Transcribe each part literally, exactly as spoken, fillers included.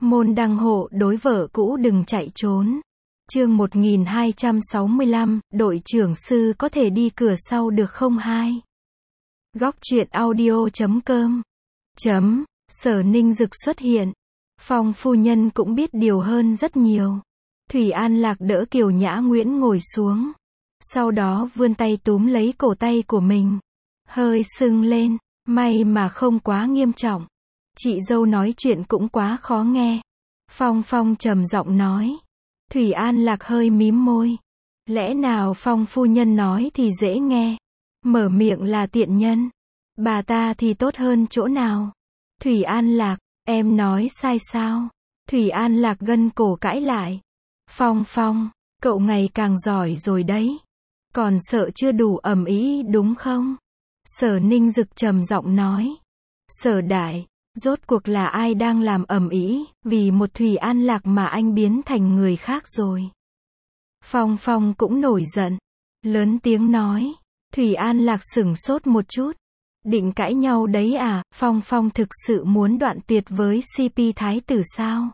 Môn đăng hộ đối vợ cũ đừng chạy trốn. Chương một nghìn hai trăm sáu mươi lăm, đội trưởng sư có thể đi cửa sau được không hai? Góc truyện audio chấm com. Chấm, Sở Ninh Dực xuất hiện. Phong phu nhân cũng biết điều hơn rất nhiều. Thủy An Lạc đỡ Kiều Nhã Nguyễn ngồi xuống. Sau đó vươn tay túm lấy cổ tay của mình. Hơi sưng lên, may mà không quá nghiêm trọng. Chị dâu nói chuyện cũng quá khó nghe. Phong Phong trầm giọng nói. Thủy An Lạc hơi mím môi. Lẽ nào Phong phu nhân nói thì dễ nghe. Mở miệng là tiện nhân. Bà ta thì tốt hơn chỗ nào? Thủy An Lạc, em nói sai sao? Thủy An Lạc gân cổ cãi lại. Phong Phong, cậu ngày càng giỏi rồi đấy. Còn sợ chưa đủ ầm ĩ đúng không? Sở Ninh Dực trầm giọng nói. Sở Đại, rốt cuộc là ai đang làm ầm ĩ, vì một Thủy An Lạc mà anh biến thành người khác rồi. Phong Phong cũng nổi giận, lớn tiếng nói. Thủy An Lạc sửng sốt một chút. Định cãi nhau đấy à? Phong Phong thực sự muốn đoạn tuyệt với xê pê thái tử sao?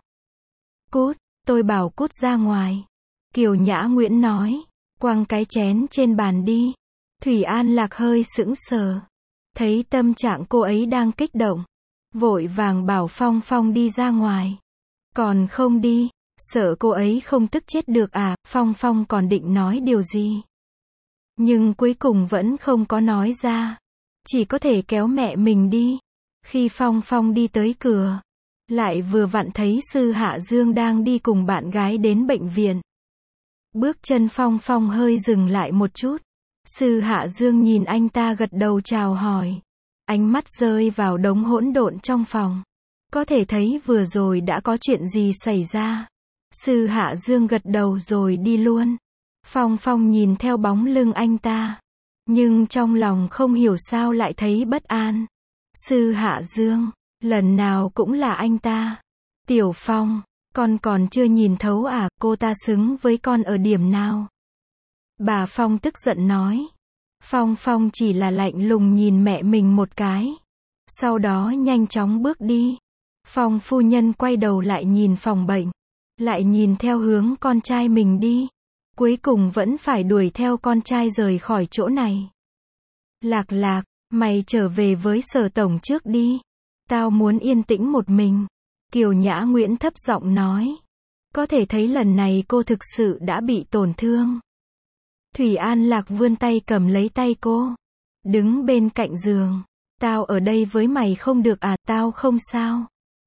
Cút, tôi bảo cút ra ngoài. Kiều Nhã Nguyễn nói. Quăng cái chén trên bàn đi. Thủy An Lạc hơi sững sờ. Thấy tâm trạng cô ấy đang kích động. Vội vàng bảo Phong Phong đi ra ngoài. Còn không đi, sợ cô ấy không tức chết được à? Phong Phong còn định nói điều gì. Nhưng cuối cùng vẫn không có nói ra. Chỉ có thể kéo mẹ mình đi. Khi Phong Phong đi tới cửa, lại vừa vặn thấy Sư Hạ Dương đang đi cùng bạn gái đến bệnh viện. Bước chân Phong Phong hơi dừng lại một chút. Sư Hạ Dương nhìn anh ta gật đầu chào hỏi. Ánh mắt rơi vào đống hỗn độn trong phòng. Có thể thấy vừa rồi đã có chuyện gì xảy ra. Sư Hạ Dương gật đầu rồi đi luôn. Phong Phong nhìn theo bóng lưng anh ta. Nhưng trong lòng không hiểu sao lại thấy bất an. Sư Hạ Dương, lần nào cũng là anh ta. Tiểu Phong, con còn chưa nhìn thấu à, cô ta xứng với con ở điểm nào? Bà Phong tức giận nói. Phong Phong chỉ là lạnh lùng nhìn mẹ mình một cái. Sau đó nhanh chóng bước đi. Phong phu nhân quay đầu lại nhìn phòng bệnh. Lại nhìn theo hướng con trai mình đi. Cuối cùng vẫn phải đuổi theo con trai rời khỏi chỗ này. Lạc Lạc, mày trở về với Sở tổng trước đi. Tao muốn yên tĩnh một mình. Kiều Nhã Nguyễn thấp giọng nói. Có thể thấy lần này cô thực sự đã bị tổn thương. Thủy An Lạc vươn tay cầm lấy tay cô. Đứng bên cạnh giường. Tao ở đây với mày không được à? Tao không sao.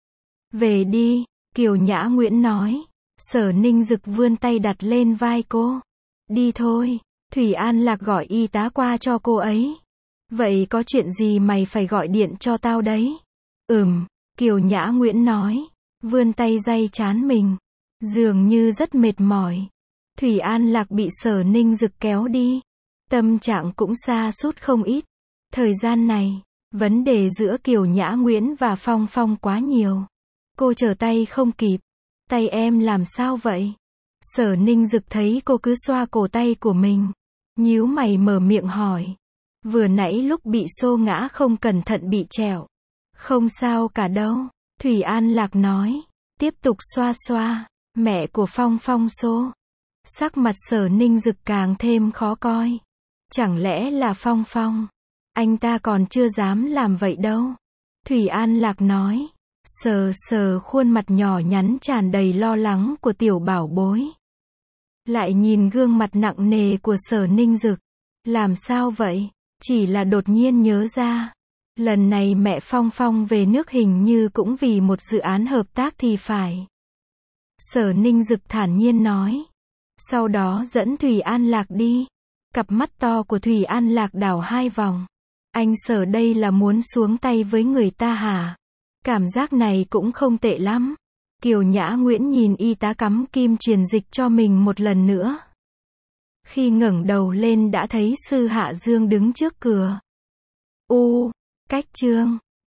Về đi, Kiều Nhã Nguyễn nói. Sở Ninh Dực vươn tay đặt lên vai cô. Đi thôi. Thủy An Lạc gọi y tá qua cho cô ấy. Vậy có chuyện gì mày phải gọi điện cho tao đấy? Ừm, Kiều Nhã Nguyễn nói. Vươn tay day trán mình. Dường như rất mệt mỏi. Thủy An Lạc bị Sở Ninh Dực kéo đi. Tâm trạng cũng sa sút không ít. Thời gian này, vấn đề giữa Kiều Nhã Nguyễn và Phong Phong quá nhiều. Cô trở tay không kịp. Tay em làm sao vậy? Sở Ninh Dực thấy cô cứ xoa cổ tay của mình. Nhíu mày mở miệng hỏi. Vừa nãy lúc bị xô ngã không cẩn thận bị trẹo. Không sao cả đâu. Thủy An Lạc nói. Tiếp tục xoa xoa. Mẹ của Phong Phong xô. Sắc mặt Sở Ninh Dực càng thêm khó coi. Chẳng lẽ là Phong Phong? Anh ta còn chưa dám làm vậy đâu. Thủy An Lạc nói. Sờ sờ khuôn mặt nhỏ nhắn tràn đầy lo lắng của tiểu bảo bối. Lại nhìn gương mặt nặng nề của Sở Ninh Dực. Làm sao vậy? Chỉ là đột nhiên nhớ ra. Lần này mẹ Phong Phong về nước hình như cũng vì một dự án hợp tác thì phải. Sở Ninh Dực thản nhiên nói. Sau đó dẫn Thủy An Lạc đi. Cặp mắt to của Thủy An Lạc đảo hai vòng. Anh Sở đây là muốn xuống tay với người ta hả? Cảm giác này cũng không tệ lắm. Kiều Nhã Nguyễn nhìn y tá cắm kim truyền dịch cho mình một lần nữa. Khi ngẩng đầu lên đã thấy Sư Hạ Dương đứng trước cửa. U, cách chương.